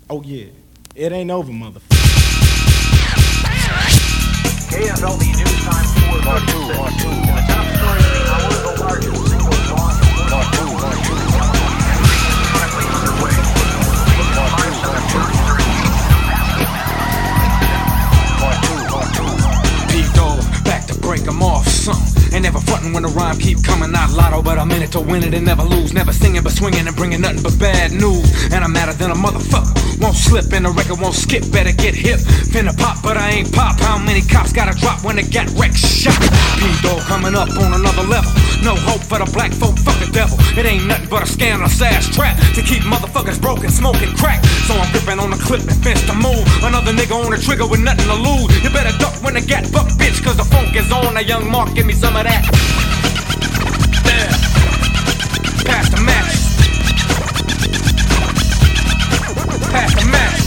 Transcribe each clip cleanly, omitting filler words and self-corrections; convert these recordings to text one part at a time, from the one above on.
Oh yeah, it ain't over, motherfucker. KFLD News Time 4:36. In the top story of the hour, the largest single song in P-Dog, back to break 'em off, son. Ain't never frontin' when the rhyme keep coming. Not lotto, but I'm in it to win it and never lose. Never singing but swinging and bringing nothing but bad news. And I'm madder than a motherfucker. Won't slip and the record won't skip. Better get hip. Finna pop, but I ain't pop. How many cops gotta drop when they got wrecked shot? P-Dog coming up on another level. No hope for the black folk, fuck the devil. It ain't nothing but a scandalous ass trap to keep motherfuckers broken, smoking crack. So I'm gripping on the clip and fence to move. Another nigga on the trigger with nothing to lose. You better duck when the gat buck, bitch, cause the funk is on. Now young Mark, give me some of that. There. Pass the match. Pass the match.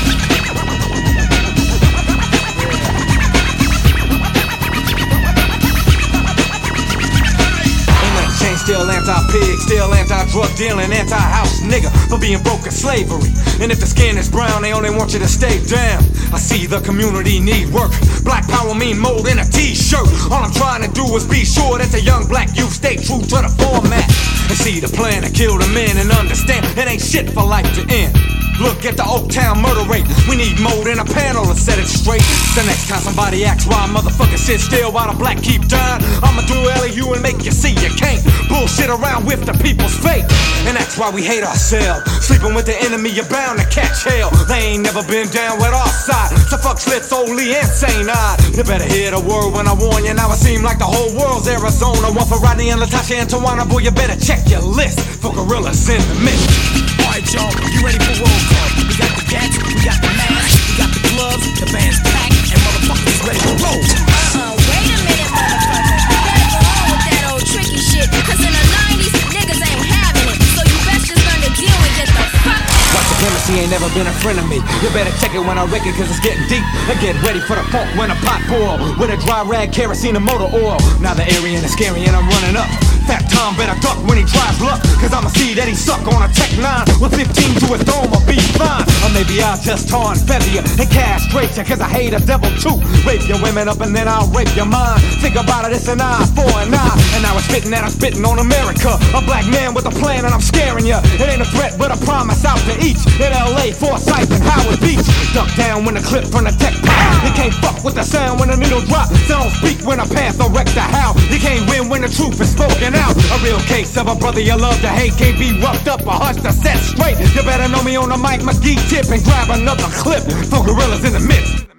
Still anti-pig, still anti-drug dealing, anti-house nigga for being broke in slavery. And if the skin is brown, they only want you to stay down. I see the community need work. Black power mean mold in a t-shirt. All I'm trying to do is be sure that the young black youth stay true to the format. And see the plan to kill the men and understand it ain't shit for life to end. Look at the Oaktown murder rate. We need more than a panel to set it straight. The next time somebody asks why motherfuckers sit still while the black keep dying, I'ma do LU and make you see you can't bullshit around with the people's fate. And that's why we hate ourselves. Sleeping with the enemy, you're bound to catch hell. They ain't never been down with our side. So fuck slits, only insane eyed. You better hear the word when I warn you. Now it seem like the whole world's Arizona. One for Rodney and Latasha and Tawana. Boy, you better check your list for gorillas in the mix. Alright y'all, you ready for roll call? We got the gats, we got the masks, we got the gloves, the band's packed, and motherfuckers ready to roll. Wait a minute, motherfucker. You better go on with that old tricky shit. Cause in the 90s, niggas ain't having it. So you best just learn to deal and get the fuck. White supremacy ain't never been a friend of me. You better check it when I wreck it, cause it's getting deep. And get ready for the funk when a pot boil. With a dry rag, kerosene, and motor oil. Now the Aryan is scary and I'm running up. Fat Tom better duck when he tries luck, cause I'ma see that he suck on a Tech 9 with 15 to his dome, I'll be fine. Or maybe I'll just tar and feather you and castrate you, cause I hate a devil too. Rape your women up and then I'll rape your mind. Think about it, it's an eye for an eye. And now it's spitting that I'm spitting on America. A black man with a plan and I'm scaring you. It ain't a threat but a promise out to each. In LA, Forsyth and Howard Beach. Duck down when the clip from the tech pop. You can't fuck with the sound when the needle drop. Sound speak when a panther wreck the house. You can't win when the truth is spoken out. A real case of a brother you love to hate. Can't be roughed up or hushed or set straight. You better know me on the Mike McGee tip and grab another clip for gorillas in the mix.